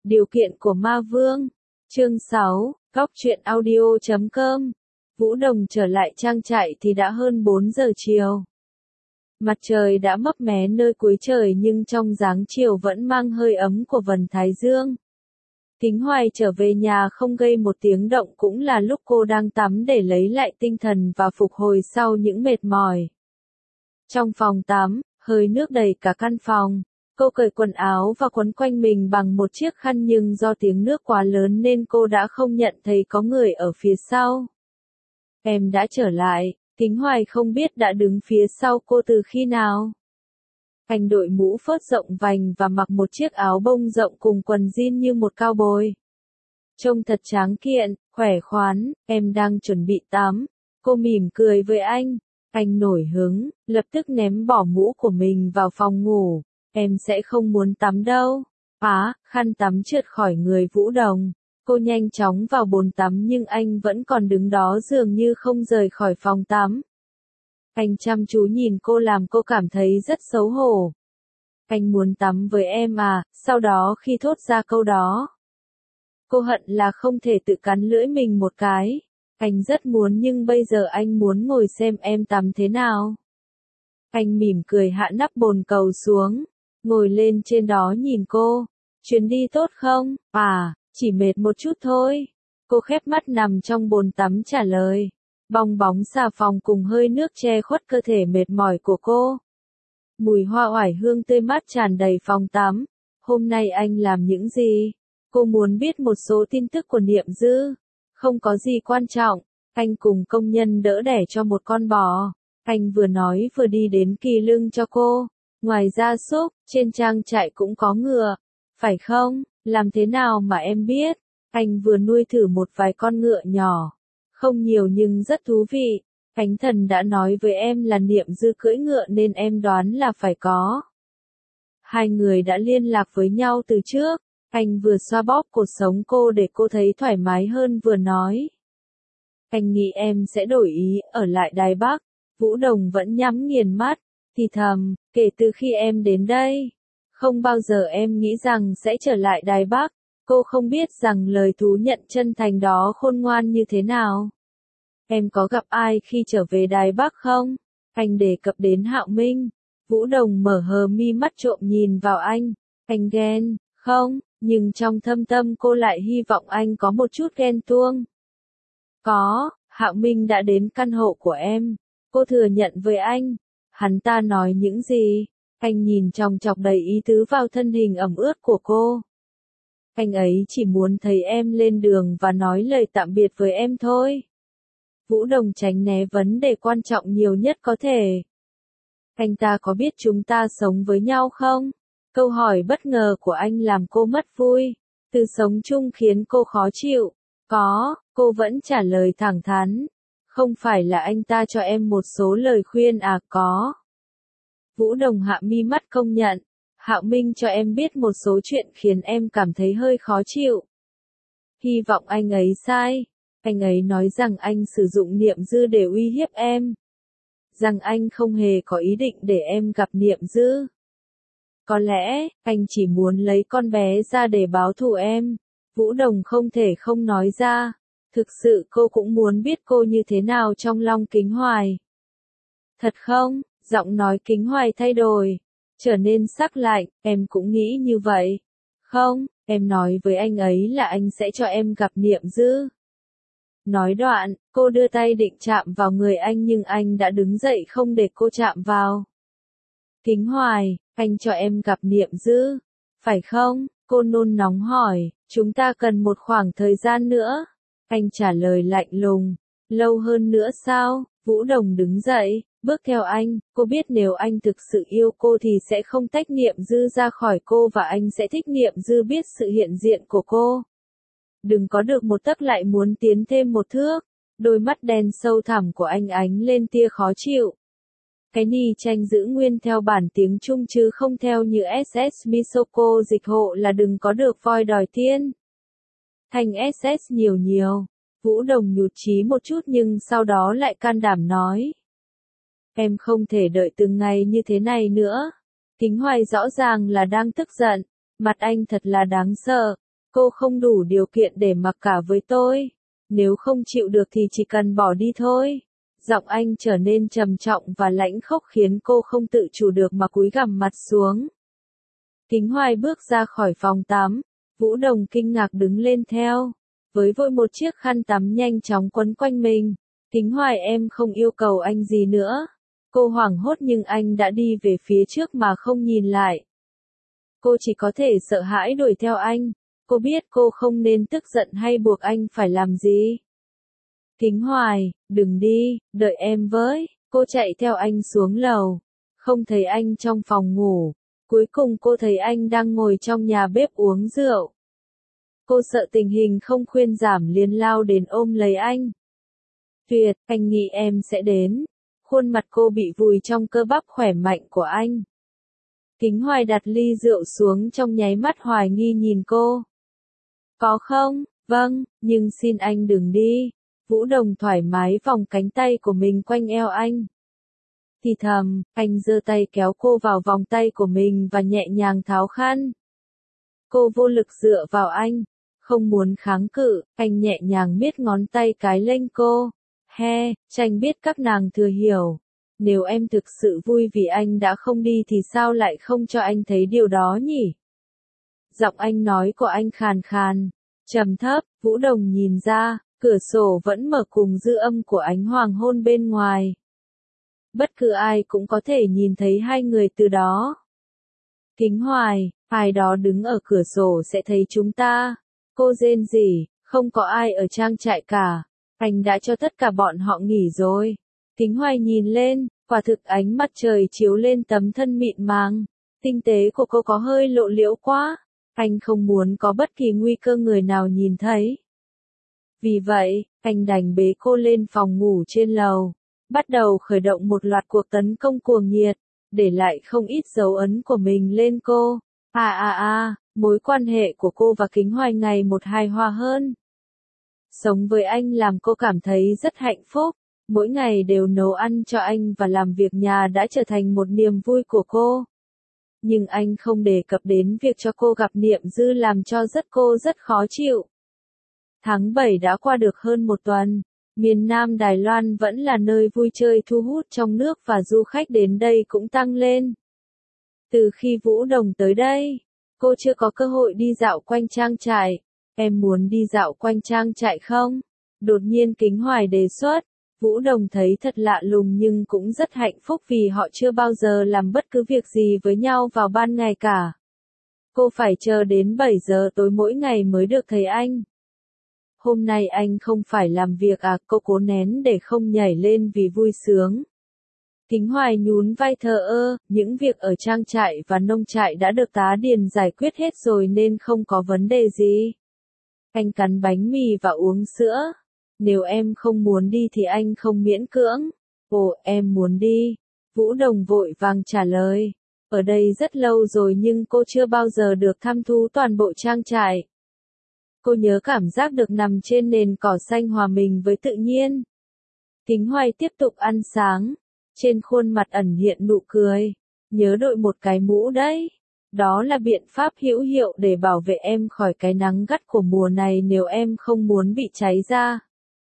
Điều kiện của ma vương. Chương 6, Góc truyện audio.com. Vũ Đồng trở lại trang trại thì đã hơn 4 giờ chiều. Mặt trời đã mấp mé nơi cuối trời nhưng trong dáng chiều vẫn mang hơi ấm của vầng thái dương. Kính Hoài trở về nhà không gây một tiếng động cũng là lúc cô đang tắm để lấy lại tinh thần và phục hồi sau những mệt mỏi. Trong phòng tắm, hơi nước đầy cả căn phòng. Cô cởi quần áo và quấn quanh mình bằng một chiếc khăn nhưng do tiếng nước quá lớn nên cô đã không nhận thấy có người ở phía sau. Em đã trở lại, Kính Hoài không biết đã đứng phía sau cô từ khi nào. Anh đội mũ phớt rộng vành và mặc một chiếc áo bông rộng cùng quần jean như một cao bồi. Trông thật tráng kiện, khỏe khoắn, em đang chuẩn bị tắm. Cô mỉm cười với anh. Anh nổi hứng, lập tức ném bỏ mũ của mình vào phòng ngủ. Em sẽ không muốn tắm đâu. Khăn tắm trượt khỏi người Vũ Đồng. Cô nhanh chóng vào bồn tắm nhưng anh vẫn còn đứng đó dường như không rời khỏi phòng tắm. Anh chăm chú nhìn cô làm cô cảm thấy rất xấu hổ. Anh muốn tắm với em à, sau đó khi thốt ra câu đó. Cô hận là không thể tự cắn lưỡi mình một cái. Anh rất muốn nhưng bây giờ anh muốn ngồi xem em tắm thế nào. Anh mỉm cười hạ nắp bồn cầu xuống. Ngồi lên trên đó nhìn cô. Chuyến đi tốt không? Chỉ mệt một chút thôi. Cô khép mắt nằm trong bồn tắm trả lời. Bong bóng xà phòng cùng hơi nước che khuất cơ thể mệt mỏi của cô. Mùi hoa oải hương tươi mát tràn đầy phòng tắm. Hôm nay anh làm những gì? Cô muốn biết một số tin tức của Niệm Dư. Không có gì quan trọng. Anh cùng công nhân đỡ đẻ cho một con bò. Anh vừa nói vừa đi đến kỳ lưng cho cô. Ngoài gia súc, trên trang trại cũng có ngựa. Phải không? Làm thế nào mà em biết? Anh vừa nuôi thử một vài con ngựa nhỏ. Không nhiều nhưng rất thú vị. Khánh Thần đã nói với em là Niệm Dư cưỡi ngựa nên em đoán là phải có. Hai người đã liên lạc với nhau từ trước. Anh vừa xoa bóp cột sống cô để cô thấy thoải mái hơn vừa nói. Anh nghĩ em sẽ đổi ý ở lại Đài Bắc. Vũ Đồng vẫn nhắm nghiền mắt. Thì thầm, kể từ khi em đến đây. Không bao giờ em nghĩ rằng sẽ trở lại Đài Bắc. Cô không biết rằng lời thú nhận chân thành đó khôn ngoan như thế nào. Em có gặp ai khi trở về Đài Bắc không? Anh đề cập đến Hạo Minh. Vũ Đồng mở hờ mi mắt trộm nhìn vào anh. Anh ghen, không, nhưng trong thâm tâm cô lại hy vọng anh có một chút ghen tuông. Có, Hạo Minh đã đến căn hộ của em. Cô thừa nhận với anh. Hắn ta nói những gì? Anh nhìn chòng chọc đầy ý tứ vào thân hình ẩm ướt của cô. Anh ấy chỉ muốn thấy em lên đường và nói lời tạm biệt với em thôi. Vũ Đồng tránh né vấn đề quan trọng nhiều nhất có thể. Anh ta có biết chúng ta sống với nhau không? Câu hỏi bất ngờ của anh làm cô mất vui. Từ sống chung khiến cô khó chịu. Có, cô vẫn trả lời thẳng thắn. Không phải là anh ta cho em một số lời khuyên à? Có. Vũ Đồng hạ mi mắt công nhận. Hạo Minh cho em biết một số chuyện khiến em cảm thấy hơi khó chịu. Hy vọng anh ấy sai. Anh ấy nói rằng anh sử dụng Niệm Dư để uy hiếp em. Rằng anh không hề có ý định để em gặp Niệm Dư. Có lẽ, anh chỉ muốn lấy con bé ra để báo thù em. Vũ Đồng không thể không nói ra. Thực sự cô cũng muốn biết cô như thế nào trong lòng Kính Hoài. Thật không? Giọng nói Kính Hoài thay đổi. Trở nên sắc lạnh, em cũng nghĩ như vậy. Không, em nói với anh ấy là anh sẽ cho em gặp Niệm Dư. Nói đoạn, cô đưa tay định chạm vào người anh nhưng anh đã đứng dậy không để cô chạm vào. Kính Hoài, anh cho em gặp Niệm Dư. Phải không? Cô nôn nóng hỏi, chúng ta cần một khoảng thời gian nữa. Anh trả lời lạnh lùng, lâu hơn nữa sao? Vũ Đồng đứng dậy, bước theo anh, cô biết nếu anh thực sự yêu cô thì sẽ không tách Niệm Dư ra khỏi cô và anh sẽ thích Niệm Dư biết sự hiện diện của cô. Đừng có được một tấc lại muốn tiến thêm một thước. Đôi mắt đen sâu thẳm của anh ánh lên tia khó chịu. Cái ni tranh giữ nguyên theo bản tiếng Trung chứ không theo như SS Misoko dịch hộ là đừng có được voi đòi tiên. Thành SS nhiều nhiều. Vũ Đồng nhụt chí một chút nhưng sau đó lại can đảm nói. Em không thể đợi từng ngày như thế này nữa. Kính Hoài rõ ràng là đang tức giận. Mặt anh thật là đáng sợ. Cô không đủ điều kiện để mặc cả với tôi. Nếu không chịu được thì chỉ cần bỏ đi thôi. Giọng anh trở nên trầm trọng và lãnh khốc khiến cô không tự chủ được mà cúi gằm mặt xuống. Kính Hoài bước ra khỏi phòng tắm. Vũ Đồng kinh ngạc đứng lên theo. Với vội một chiếc khăn tắm nhanh chóng quấn quanh mình. Kính Hoài, em không yêu cầu anh gì nữa. Cô hoảng hốt nhưng anh đã đi về phía trước mà không nhìn lại. Cô chỉ có thể sợ hãi đuổi theo anh. Cô biết cô không nên tức giận hay buộc anh phải làm gì. Kính Hoài, đừng đi, đợi em với. Cô chạy theo anh xuống lầu. Không thấy anh trong phòng ngủ. Cuối cùng cô thấy anh đang ngồi trong nhà bếp uống rượu. Cô sợ tình hình không khuyên giảm liền lao đến ôm lấy anh. Tuyệt, anh nghĩ em sẽ đến. Khuôn mặt cô bị vùi trong cơ bắp khỏe mạnh của anh. Kính Hoài đặt ly rượu xuống trong nháy mắt hoài nghi nhìn cô. Có không? Vâng, nhưng xin anh đừng đi. Vũ Đồng thoải mái vòng cánh tay của mình quanh eo anh. Thì thầm, anh giơ tay kéo cô vào vòng tay của mình và nhẹ nhàng tháo khăn. Cô vô lực dựa vào anh, không muốn kháng cự, anh nhẹ nhàng miết ngón tay cái lên cô. He, Tranh biết các nàng thừa hiểu. Nếu em thực sự vui vì anh đã không đi thì sao lại không cho anh thấy điều đó nhỉ? Giọng anh nói của anh khàn khàn, trầm thấp. Vũ Đồng nhìn ra, cửa sổ vẫn mở cùng dư âm của ánh hoàng hôn bên ngoài. Bất cứ ai cũng có thể nhìn thấy hai người từ đó. Kính Hoài, ai đó đứng ở cửa sổ sẽ thấy chúng ta. Cô rên rỉ, không có ai ở trang trại cả. Anh đã cho tất cả bọn họ nghỉ rồi. Kính Hoài nhìn lên, quả thực ánh mặt trời chiếu lên tấm thân mịn màng. Tinh tế của cô có hơi lộ liễu quá. Anh không muốn có bất kỳ nguy cơ người nào nhìn thấy. Vì vậy, anh đành bế cô lên phòng ngủ trên lầu. Bắt đầu khởi động một loạt cuộc tấn công cuồng nhiệt, để lại không ít dấu ấn của mình lên cô. Mối quan hệ của cô và Kính Hoài ngày một hài hòa hơn. Sống với anh làm cô cảm thấy rất hạnh phúc. Mỗi ngày đều nấu ăn cho anh và làm việc nhà đã trở thành một niềm vui của cô. Nhưng anh không đề cập đến việc cho cô gặp Niệm Dư làm cho cô rất khó chịu. Tháng 7 đã qua được hơn một tuần. Miền Nam Đài Loan vẫn là nơi vui chơi thu hút trong nước và du khách đến đây cũng tăng lên. Từ khi Vũ Đồng tới đây, cô chưa có cơ hội đi dạo quanh trang trại. Em muốn đi dạo quanh trang trại không? Đột nhiên Kính Hoài đề xuất. Vũ Đồng thấy thật lạ lùng nhưng cũng rất hạnh phúc vì họ chưa bao giờ làm bất cứ việc gì với nhau vào ban ngày cả. Cô phải chờ đến 7 giờ tối mỗi ngày mới được thấy anh. Hôm nay anh không phải làm việc à? Cô cố nén để không nhảy lên vì vui sướng. Kính Hoài nhún vai thờ ơ, những việc ở trang trại và nông trại đã được tá điền giải quyết hết rồi nên không có vấn đề gì. Anh cắn bánh mì và uống sữa. Nếu em không muốn đi thì anh không miễn cưỡng. Ồ, em muốn đi. Vũ Đồng vội vàng trả lời. Ở đây rất lâu rồi nhưng cô chưa bao giờ được thăm thú toàn bộ trang trại. Cô nhớ cảm giác được nằm trên nền cỏ xanh hòa mình với tự nhiên. Kính Hoài tiếp tục ăn sáng. Trên khuôn mặt ẩn hiện nụ cười. Nhớ đội một cái mũ đấy. Đó là biện pháp hữu hiệu để bảo vệ em khỏi cái nắng gắt của mùa này nếu em không muốn bị cháy da.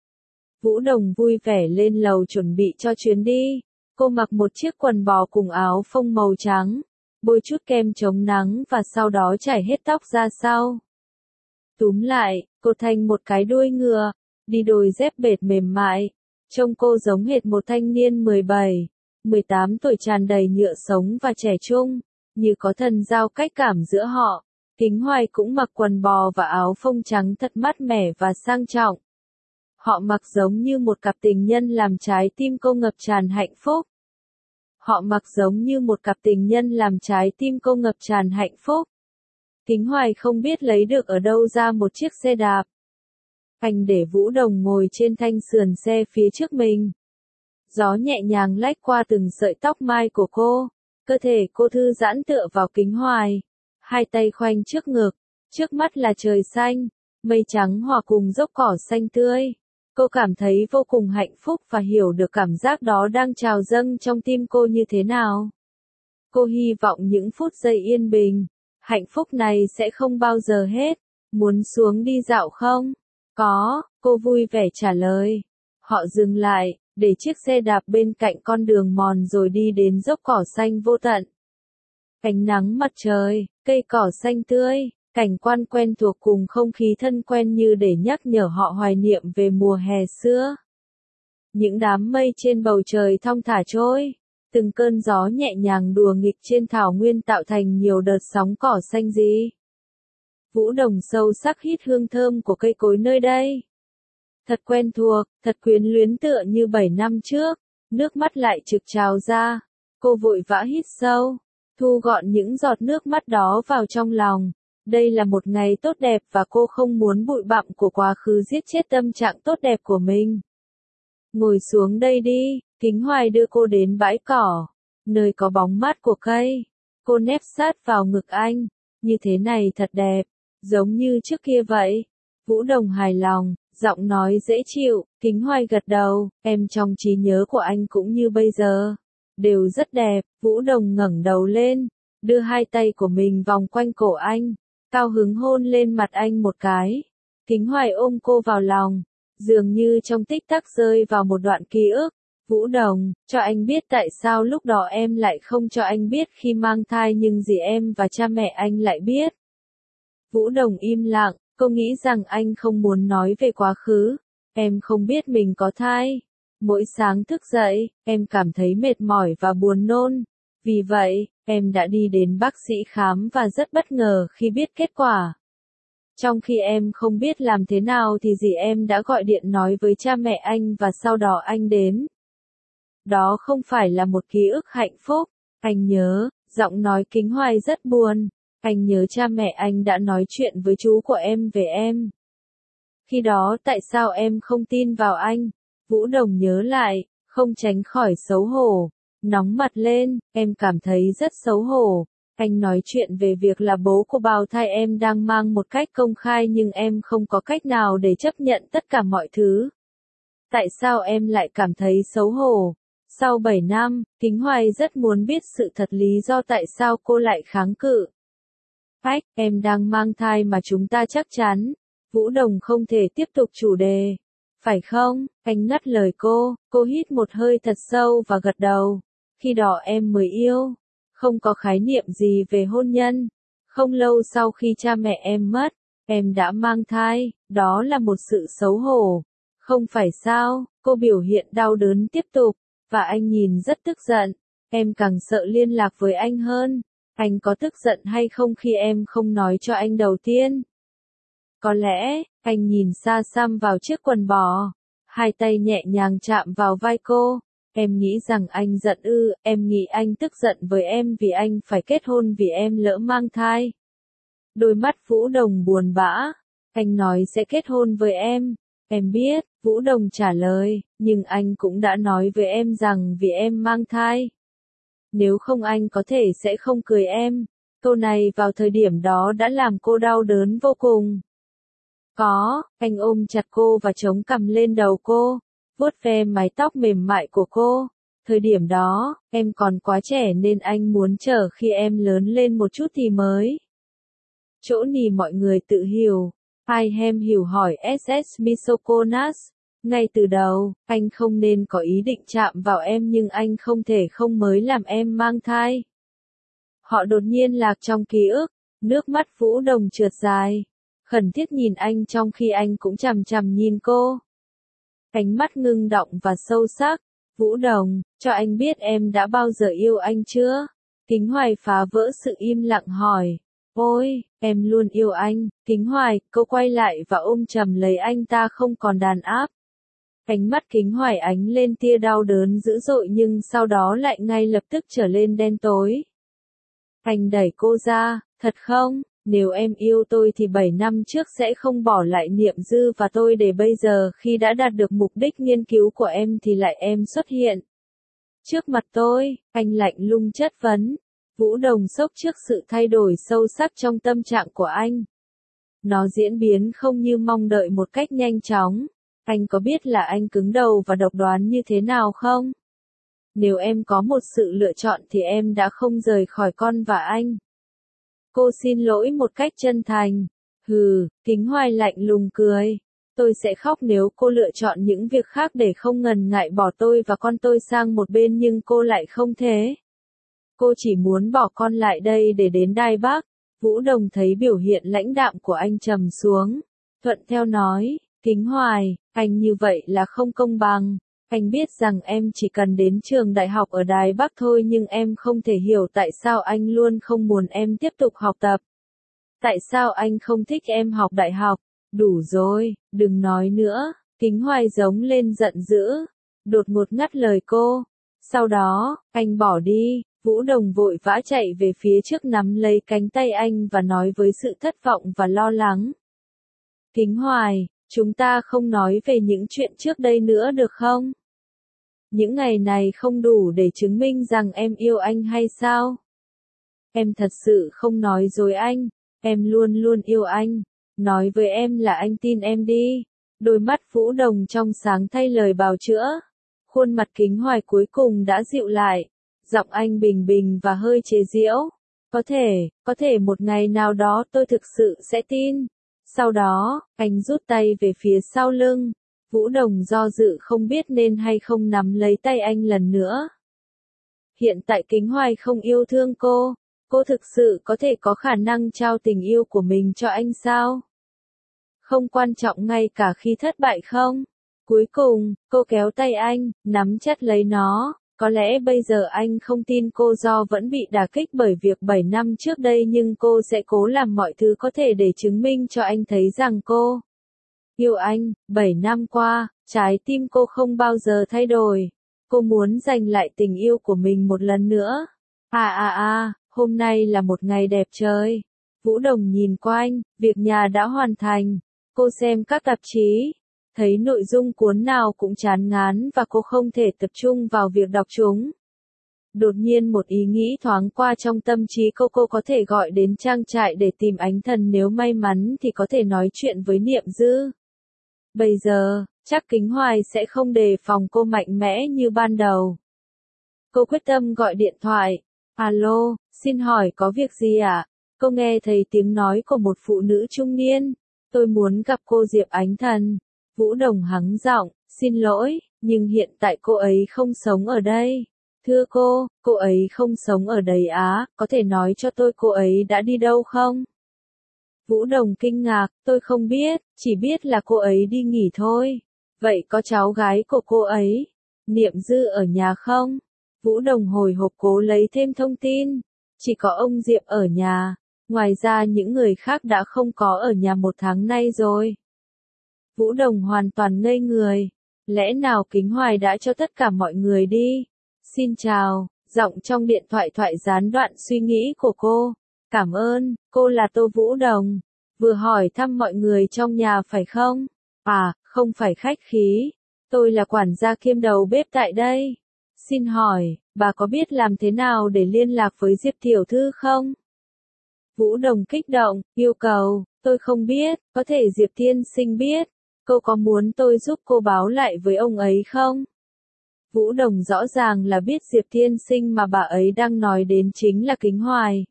Vũ Đồng vui vẻ lên lầu chuẩn bị cho chuyến đi. Cô mặc một chiếc quần bò cùng áo phông màu trắng, bôi chút kem chống nắng và sau đó chải hết tóc ra sau. Túm lại, cô thành một cái đuôi ngựa, đi đôi dép bệt mềm mại. Trông cô giống hệt một thanh niên 17, 18 tuổi tràn đầy nhựa sống và trẻ trung, như có thần giao cách cảm giữa họ. Kính Hoài cũng mặc quần bò và áo phông trắng thật mát mẻ và sang trọng. Họ mặc giống như một cặp tình nhân làm trái tim cô ngập tràn hạnh phúc. Họ mặc giống như một cặp tình nhân làm trái tim cô ngập tràn hạnh phúc. Kính Hoài không biết lấy được ở đâu ra một chiếc xe đạp. Anh để Vũ Đồng ngồi trên thanh sườn xe phía trước mình. Gió nhẹ nhàng lách qua từng sợi tóc mai của cô. Cơ thể cô thư giãn tựa vào Kính Hoài. Hai tay khoanh trước ngực. Trước mắt là trời xanh, mây trắng hòa cùng dốc cỏ xanh tươi. Cô cảm thấy vô cùng hạnh phúc và hiểu được cảm giác đó đang trào dâng trong tim cô như thế nào. Cô hy vọng những phút giây yên bình, hạnh phúc này sẽ không bao giờ hết. Muốn xuống đi dạo không? Có, cô vui vẻ trả lời. Họ dừng lại, để chiếc xe đạp bên cạnh con đường mòn rồi đi đến dốc cỏ xanh vô tận. Ánh nắng mặt trời, cây cỏ xanh tươi, cảnh quan quen thuộc cùng không khí thân quen như để nhắc nhở họ hoài niệm về mùa hè xưa. Những đám mây trên bầu trời thong thả trôi, từng cơn gió nhẹ nhàng đùa nghịch trên thảo nguyên tạo thành nhiều đợt sóng cỏ xanh gì. Vũ Đồng sâu sắc hít hương thơm của cây cối nơi đây. Thật quen thuộc, thật quyến luyến tựa như 7 năm trước, nước mắt lại trực trào ra. Cô vội vã hít sâu, thu gọn những giọt nước mắt đó vào trong lòng. Đây là một ngày tốt đẹp và cô không muốn bụi bặm của quá khứ giết chết tâm trạng tốt đẹp của mình. Ngồi xuống đây đi, Kính Hoài đưa cô đến bãi cỏ, nơi có bóng mát của cây. Cô nép sát vào ngực anh, như thế này thật đẹp, giống như trước kia vậy. Vũ Đồng hài lòng, giọng nói dễ chịu, Kính Hoài gật đầu, em trong trí nhớ của anh cũng như bây giờ, đều rất đẹp. Vũ Đồng ngẩng đầu lên, đưa hai tay của mình vòng quanh cổ anh, cao hứng hôn lên mặt anh một cái. Kính Hoài ôm cô vào lòng, dường như trong tích tắc rơi vào một đoạn ký ức. Vũ Đồng, cho anh biết tại sao lúc đó em lại không cho anh biết khi mang thai nhưng dì em và cha mẹ anh lại biết. Vũ Đồng im lặng, cô nghĩ rằng anh không muốn nói về quá khứ. Em không biết mình có thai. Mỗi sáng thức dậy, em cảm thấy mệt mỏi và buồn nôn. Vì vậy, em đã đi đến bác sĩ khám và rất bất ngờ khi biết kết quả. Trong khi em không biết làm thế nào thì dì em đã gọi điện nói với cha mẹ anh và sau đó anh đến. Đó không phải là một ký ức hạnh phúc. Anh nhớ, giọng nói Kính Hoài rất buồn. Anh nhớ cha mẹ anh đã nói chuyện với chú của em về em. Khi đó tại sao em không tin vào anh? Vũ Đồng nhớ lại, không tránh khỏi xấu hổ. Nóng mặt lên, em cảm thấy rất xấu hổ. Anh nói chuyện về việc là bố của bào thai em đang mang một cách công khai nhưng em không có cách nào để chấp nhận tất cả mọi thứ. Tại sao em lại cảm thấy xấu hổ? Sau 7 năm, Kính Hoài rất muốn biết sự thật lý do tại sao cô lại kháng cự. Ách, em đang mang thai mà chúng ta chắc chắn. Vũ Đồng không thể tiếp tục chủ đề. Phải không? Anh ngắt lời cô hít một hơi thật sâu và gật đầu. Khi đó em mới yêu. Không có khái niệm gì về hôn nhân. Không lâu sau khi cha mẹ em mất, em đã mang thai, đó là một sự xấu hổ. Không phải sao? Cô biểu hiện đau đớn tiếp tục, và anh nhìn rất tức giận. Em càng sợ liên lạc với anh hơn. Anh có tức giận hay không khi em không nói cho anh đầu tiên? Có lẽ, anh nhìn xa xăm vào chiếc quần bò. Hai tay nhẹ nhàng chạm vào vai cô. Em nghĩ rằng anh giận ư, em nghĩ anh tức giận với em vì anh phải kết hôn vì em lỡ mang thai. Đôi mắt Vũ Đồng buồn bã. Anh nói sẽ kết hôn với em. Em biết, Vũ Đồng trả lời, nhưng anh cũng đã nói với em rằng vì em mang thai. Nếu không anh có thể sẽ không cười em. Câu này vào thời điểm đó đã làm cô đau đớn vô cùng. Có, anh ôm chặt cô và chống cằm lên đầu cô, vuốt ve mái tóc mềm mại của cô. Thời điểm đó, em còn quá trẻ nên anh muốn chờ khi em lớn lên một chút thì mới. Chỗ nì mọi người tự hiểu. I am hiểu hỏi SS Misokonas. Ngay từ đầu, anh không nên có ý định chạm vào em nhưng anh không thể không mới làm em mang thai. Họ đột nhiên lạc trong ký ức, nước mắt Vũ Đồng trượt dài. Khẩn thiết nhìn anh trong khi anh cũng chằm chằm nhìn cô. Ánh mắt ngưng động và sâu sắc. Vũ Đồng, cho anh biết em đã bao giờ yêu anh chưa? Kính Hoài phá vỡ sự im lặng hỏi. Ôi, em luôn yêu anh. Kính Hoài, cô quay lại và ôm chầm lấy anh ta không còn đàn áp. Ánh mắt Kính Hoài ánh lên tia đau đớn dữ dội nhưng sau đó lại ngay lập tức trở lên đen tối. Anh đẩy cô ra, thật không? Nếu em yêu tôi thì 7 năm trước sẽ không bỏ lại Niệm Dư và tôi để bây giờ khi đã đạt được mục đích nghiên cứu của em thì lại em xuất hiện. Trước mặt tôi, anh lạnh lùng chất vấn. Vũ Đồng sốc trước sự thay đổi sâu sắc trong tâm trạng của anh. Nó diễn biến không như mong đợi một cách nhanh chóng. Anh có biết là anh cứng đầu và độc đoán như thế nào không? Nếu em có một sự lựa chọn thì em đã không rời khỏi con và anh. Cô xin lỗi một cách chân thành. Hừ, Kính Hoài lạnh lùng cười. Tôi sẽ khóc nếu cô lựa chọn những việc khác để không ngần ngại bỏ tôi và con tôi sang một bên nhưng cô lại không thế. Cô chỉ muốn bỏ con lại đây để đến Đài Bắc. Vũ Đồng thấy biểu hiện lãnh đạm của anh trầm xuống. Thuận theo nói, Kính Hoài, anh như vậy là không công bằng. Anh biết rằng em chỉ cần đến trường đại học ở Đài Bắc thôi nhưng em không thể hiểu tại sao anh luôn không muốn em tiếp tục học tập. Tại sao anh không thích em học đại học? Đủ rồi, đừng nói nữa. Kính Hoài giống lên giận dữ. Đột ngột ngắt lời cô. Sau đó, anh bỏ đi. Vũ Đồng vội vã chạy về phía trước nắm lấy cánh tay anh và nói với sự thất vọng và lo lắng. Kính Hoài, chúng ta không nói về những chuyện trước đây nữa được không? Những ngày này không đủ để chứng minh rằng em yêu anh hay sao? Em thật sự không nói dối anh, em luôn luôn yêu anh. Nói với em là anh tin em đi. Đôi mắt Vũ Đồng trong sáng thay lời bào chữa. Khuôn mặt Kính Hoài cuối cùng đã dịu lại. Giọng anh bình bình và hơi chế giễu. Có thể một ngày nào đó tôi thực sự sẽ tin. Sau đó, anh rút tay về phía sau lưng. Vũ Đồng do dự không biết nên hay không nắm lấy tay anh lần nữa. Hiện tại Kính Hoài không yêu thương cô. Cô thực sự có thể có khả năng trao tình yêu của mình cho anh sao? Không quan trọng ngay cả khi thất bại không? Cuối cùng, cô kéo tay anh, nắm chặt lấy nó. Có lẽ bây giờ anh không tin cô do vẫn bị đả kích bởi việc 7 năm trước đây nhưng cô sẽ cố làm mọi thứ có thể để chứng minh cho anh thấy rằng cô yêu anh. 7 năm qua, trái tim cô không bao giờ thay đổi. Cô muốn giành lại tình yêu của mình một lần nữa. Hôm nay là một ngày đẹp trời. Vũ Đồng nhìn quanh, việc nhà đã hoàn thành. Cô xem các tạp chí, thấy nội dung cuốn nào cũng chán ngán và cô không thể tập trung vào việc đọc chúng. Đột nhiên một ý nghĩ thoáng qua trong tâm trí cô có thể gọi đến trang trại để tìm Ánh Thần nếu may mắn thì có thể nói chuyện với Niệm Dư. Bây giờ, chắc Kính Hoài sẽ không đề phòng cô mạnh mẽ như ban đầu. Cô quyết tâm gọi điện thoại. Alo, xin hỏi có việc gì ạ? Cô nghe thấy tiếng nói của một phụ nữ trung niên. Tôi muốn gặp cô Diệp Ánh Thần. Vũ Đồng hắng giọng, xin lỗi, nhưng hiện tại cô ấy không sống ở đây. Thưa cô ấy không sống ở đây á, có thể nói cho tôi cô ấy đã đi đâu không? Vũ Đồng kinh ngạc, tôi không biết, chỉ biết là cô ấy đi nghỉ thôi. Vậy có cháu gái của cô ấy, Niệm Dư ở nhà không? Vũ Đồng hồi hộp cố lấy thêm thông tin. Chỉ có ông Diệp ở nhà, ngoài ra những người khác đã không có ở nhà 1 tháng nay rồi. Vũ Đồng hoàn toàn ngây người. Lẽ nào Kính Hoài đã cho tất cả mọi người đi? Xin chào, giọng trong điện thoại gián đoạn suy nghĩ của cô. Cảm ơn, cô là Tô Vũ Đồng. Vừa hỏi thăm mọi người trong nhà phải không? Không phải khách khí. Tôi là quản gia kiêm đầu bếp tại đây. Xin hỏi, bà có biết làm thế nào để liên lạc với Diệp tiểu thư không? Vũ Đồng kích động, yêu cầu, tôi không biết, có thể Diệp tiên sinh biết. Cô có muốn tôi giúp cô báo lại với ông ấy không? Vũ Đồng rõ ràng là biết Diệp tiên sinh mà bà ấy đang nói đến chính là Kính Hoài.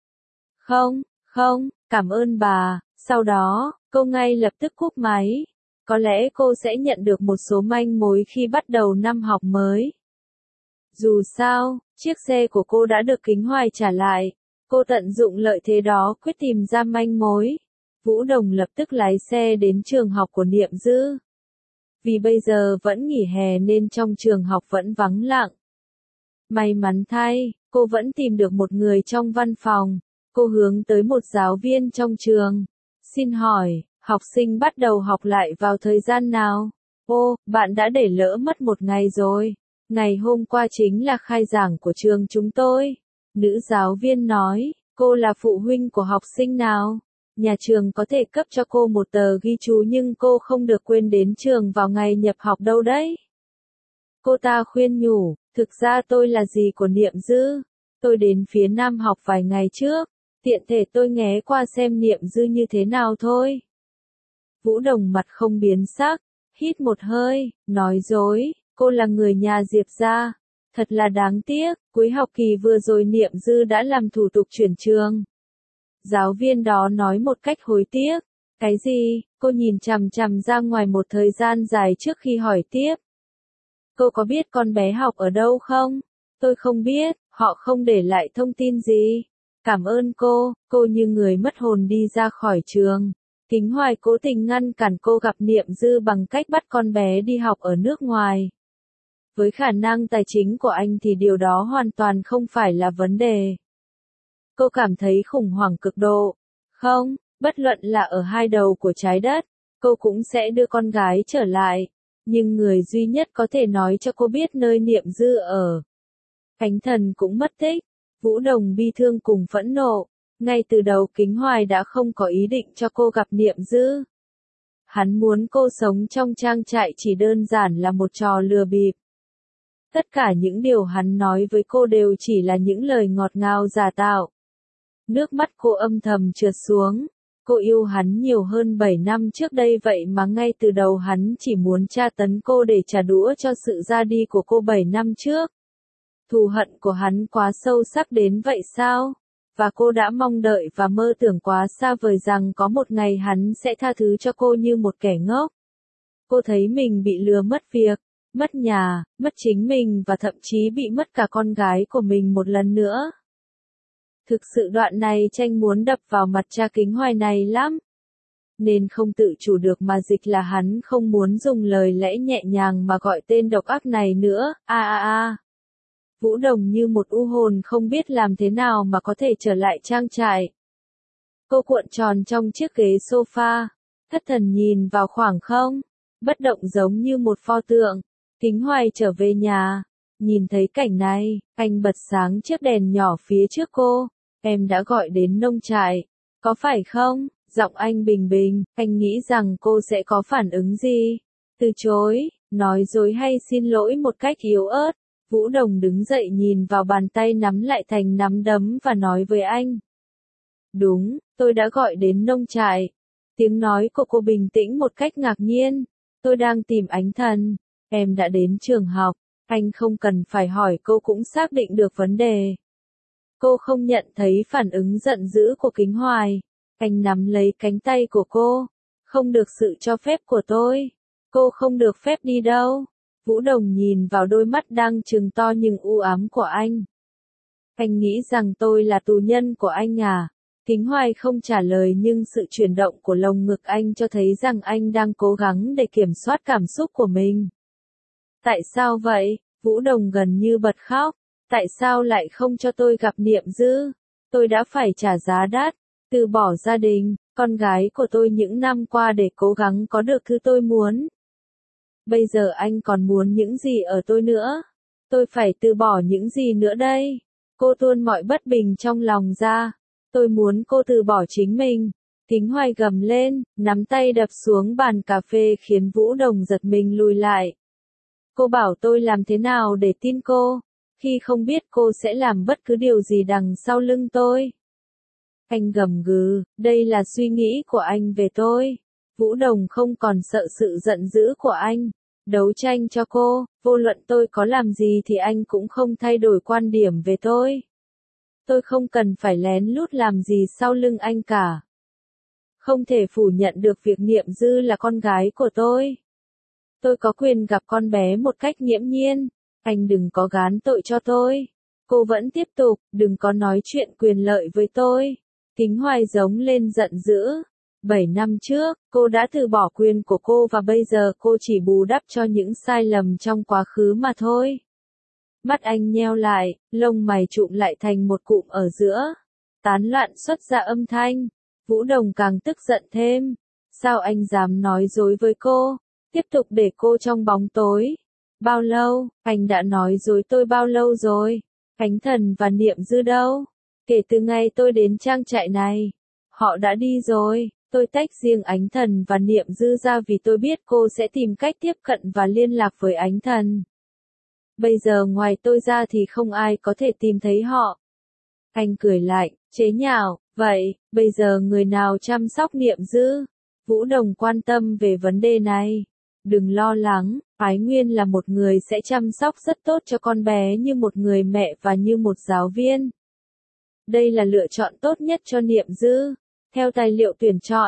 Không, cảm ơn bà. Sau đó, cô ngay lập tức cúp máy. Có lẽ cô sẽ nhận được một số manh mối khi bắt đầu năm học mới. Dù sao, chiếc xe của cô đã được Kính Hoài trả lại. Cô tận dụng lợi thế đó quyết tìm ra manh mối. Vũ Đồng lập tức lái xe đến trường học của Niệm Dư. Vì bây giờ vẫn nghỉ hè nên trong trường học vẫn vắng lặng. May mắn thay, cô vẫn tìm được một người trong văn phòng. Cô hướng tới một giáo viên trong trường. Xin hỏi, học sinh bắt đầu học lại vào thời gian nào? Bạn đã để lỡ mất 1 ngày rồi. Ngày hôm qua chính là khai giảng của trường chúng tôi. Nữ giáo viên nói, cô là phụ huynh của học sinh nào? Nhà trường có thể cấp cho cô một tờ ghi chú nhưng cô không được quên đến trường vào ngày nhập học đâu đấy. Cô ta khuyên nhủ, thực ra tôi là dì của Niệm Dư. Tôi đến phía Nam học vài ngày trước. Tiện thể tôi ghé qua xem Niệm Dư như thế nào thôi. Vũ Đồng mặt không biến sắc, hít một hơi, nói dối, cô là người nhà Diệp gia. Thật là đáng tiếc, cuối học kỳ vừa rồi Niệm Dư đã làm thủ tục chuyển trường. Giáo viên đó nói một cách hối tiếc, Cái gì? Cô nhìn chằm chằm ra ngoài một thời gian dài trước khi hỏi tiếp. Cô có biết con bé học ở đâu không? Tôi không biết, họ không để lại thông tin gì. Cảm ơn cô như người mất hồn đi ra khỏi trường. Kính Hoài cố tình ngăn cản cô gặp Niệm Dư bằng cách bắt con bé đi học ở nước ngoài. Với khả năng tài chính của anh thì điều đó hoàn toàn không phải là vấn đề. Cô cảm thấy khủng hoảng cực độ. Không, bất luận là ở hai đầu của trái đất, cô cũng sẽ đưa con gái trở lại. Nhưng người duy nhất có thể nói cho cô biết nơi Niệm Dư ở. Khánh Thần cũng mất tích. Vũ Đồng bi thương cùng phẫn nộ. Ngay từ đầu Kính Hoài đã không có ý định cho cô gặp Niệm Dư. Hắn muốn cô sống trong trang trại chỉ đơn giản là một trò lừa bịp. Tất cả những điều hắn nói với cô đều chỉ là những lời ngọt ngào giả tạo. Nước mắt cô âm thầm trượt xuống. Cô yêu hắn nhiều hơn 7 năm trước đây vậy mà ngay từ đầu hắn chỉ muốn tra tấn cô để trả đũa cho sự ra đi của cô 7 năm trước. Thù hận của hắn quá sâu sắc đến vậy sao? Và cô đã mong đợi và mơ tưởng quá xa vời rằng có một ngày hắn sẽ tha thứ cho cô như một kẻ ngốc. Cô thấy mình bị lừa mất việc, mất nhà, mất chính mình và thậm chí bị mất cả con gái của mình một lần nữa. Thực sự đoạn này Tranh muốn đập vào mặt cha Kính Hoài này lắm. Nên không tự chủ được mà dịch là hắn không muốn dùng lời lẽ nhẹ nhàng mà gọi tên độc ác này nữa. Vũ Đồng như một u hồn không biết làm thế nào mà có thể trở lại trang trại. Cô cuộn tròn trong chiếc ghế sofa, thất thần nhìn vào khoảng không, bất động giống như một pho tượng. Kính Hoài trở về nhà, nhìn thấy cảnh này, anh bật sáng chiếc đèn nhỏ phía trước cô. Em đã gọi đến nông trại, có phải không? Giọng anh bình bình, anh nghĩ rằng cô sẽ có phản ứng gì? Từ chối, nói dối hay xin lỗi một cách yếu ớt. Vũ Đồng đứng dậy nhìn vào bàn tay nắm lại thành nắm đấm và nói với anh. Đúng, tôi đã gọi đến nông trại. Tiếng nói của cô bình tĩnh một cách ngạc nhiên. Tôi đang tìm Ánh Thần. Em đã đến trường học. Anh không cần phải hỏi cô cũng xác định được vấn đề. Cô không nhận thấy phản ứng giận dữ của Kính Hoài. Anh nắm lấy cánh tay của cô. Không được sự cho phép của tôi. Cô không được phép đi đâu. Vũ Đồng nhìn vào đôi mắt đang trừng to nhưng u ám của anh. Anh nghĩ rằng tôi là tù nhân của anh à? Kính Hoài không trả lời nhưng sự chuyển động của lồng ngực anh cho thấy rằng anh đang cố gắng để kiểm soát cảm xúc của mình. Tại sao vậy? Vũ Đồng gần như bật khóc. Tại sao lại không cho tôi gặp Niệm Dư? Tôi đã phải trả giá đắt, từ bỏ gia đình, con gái của tôi những năm qua để cố gắng có được thứ tôi muốn. Bây giờ anh còn muốn những gì ở tôi nữa? Tôi phải từ bỏ những gì nữa đây? Cô tuôn mọi bất bình trong lòng ra. Tôi muốn cô từ bỏ chính mình. Kính Hoài gầm lên, nắm tay đập xuống bàn cà phê khiến Vũ Đồng giật mình lùi lại. Cô bảo tôi làm thế nào để tin cô, khi không biết cô sẽ làm bất cứ điều gì đằng sau lưng tôi. Anh gầm gừ, đây là suy nghĩ của anh về tôi. Vũ Đồng không còn sợ sự giận dữ của anh. Đấu tranh cho cô, vô luận tôi có làm gì thì anh cũng không thay đổi quan điểm về tôi. Tôi không cần phải lén lút làm gì sau lưng anh cả. Không thể phủ nhận được việc Niệm Dư là con gái của tôi. Tôi có quyền gặp con bé một cách nghiễm nhiên. Anh đừng có gán tội cho tôi. Cô vẫn tiếp tục, đừng có nói chuyện quyền lợi với tôi. Kính Hoài giống lên giận dữ. 7 năm trước, cô đã từ bỏ quyền của cô và bây giờ cô chỉ bù đắp cho những sai lầm trong quá khứ mà thôi. Mắt anh nheo lại, lông mày trụm lại thành một cụm ở giữa. Tán loạn xuất ra âm thanh. Vũ Đồng càng tức giận thêm. Sao anh dám nói dối với cô? Tiếp tục để cô trong bóng tối. Bao lâu? Anh đã nói dối tôi bao lâu rồi? Ánh Thần và Niệm Dư đâu? Kể từ ngày tôi đến trang trại này, họ đã đi rồi. Tôi tách riêng Ánh Thần và Niệm Dư ra vì tôi biết cô sẽ tìm cách tiếp cận và liên lạc với Ánh Thần. Bây giờ ngoài tôi ra thì không ai có thể tìm thấy họ. Anh cười lạnh, chế nhạo, vậy, bây giờ người nào chăm sóc Niệm Dư? Vũ Đồng quan tâm về vấn đề này. Đừng lo lắng, Ái Nguyên là một người sẽ chăm sóc rất tốt cho con bé như một người mẹ và như một giáo viên. Đây là lựa chọn tốt nhất cho Niệm Dư. Theo tài liệu tuyển chọn,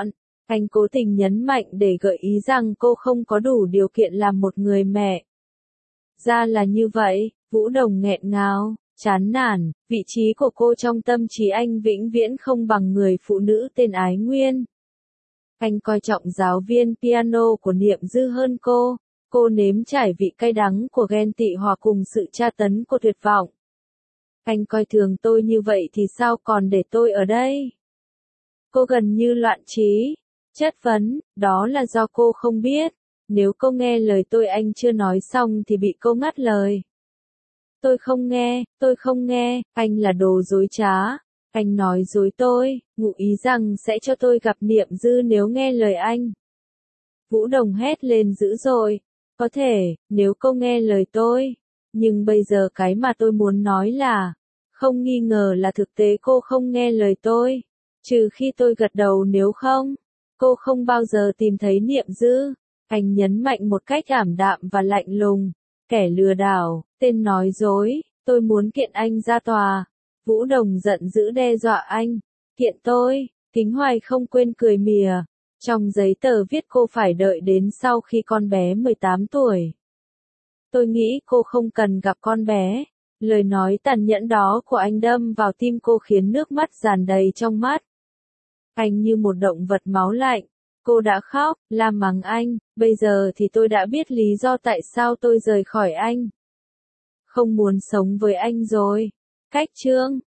Anh cố tình nhấn mạnh để gợi ý rằng cô không có đủ điều kiện làm một người mẹ. Ra là như vậy, Vũ Đồng nghẹn ngào, chán nản, vị trí của cô trong tâm trí anh vĩnh viễn không bằng người phụ nữ tên Ái Nguyên. Anh coi trọng giáo viên piano của Niệm Dư hơn cô nếm trải vị cay đắng của ghen tị hòa cùng sự tra tấn của tuyệt vọng. Anh coi thường tôi như vậy thì sao còn để tôi ở đây? Cô gần như loạn trí, chất vấn, đó là do cô không biết. Nếu cô nghe lời tôi, anh chưa nói xong thì bị cô ngắt lời. Tôi không nghe, anh là đồ dối trá. Anh nói dối tôi, ngụ ý rằng sẽ cho tôi gặp Niệm Dư nếu nghe lời anh. Vũ Đồng hét lên dữ dội. Có thể, nếu cô nghe lời tôi. Nhưng bây giờ cái mà tôi muốn nói là, không nghi ngờ là thực tế cô không nghe lời tôi. Trừ khi tôi gật đầu, nếu không, cô không bao giờ tìm thấy Niệm Dư. Anh nhấn mạnh một cách ảm đạm và lạnh lùng. Kẻ lừa đảo, tên nói dối, tôi muốn kiện anh ra tòa. Vũ Đồng giận dữ đe dọa anh. Kiện tôi, Kính Hoài không quên cười mỉa. Trong giấy tờ viết cô phải đợi đến sau khi con bé 18 tuổi. Tôi nghĩ cô không cần gặp con bé. Lời nói tàn nhẫn đó của anh đâm vào tim cô khiến nước mắt tràn đầy trong mắt. Anh như một động vật máu lạnh. Cô đã khóc, la mắng anh, bây giờ thì tôi đã biết lý do tại sao tôi rời khỏi anh. Không muốn sống với anh rồi. Cách chương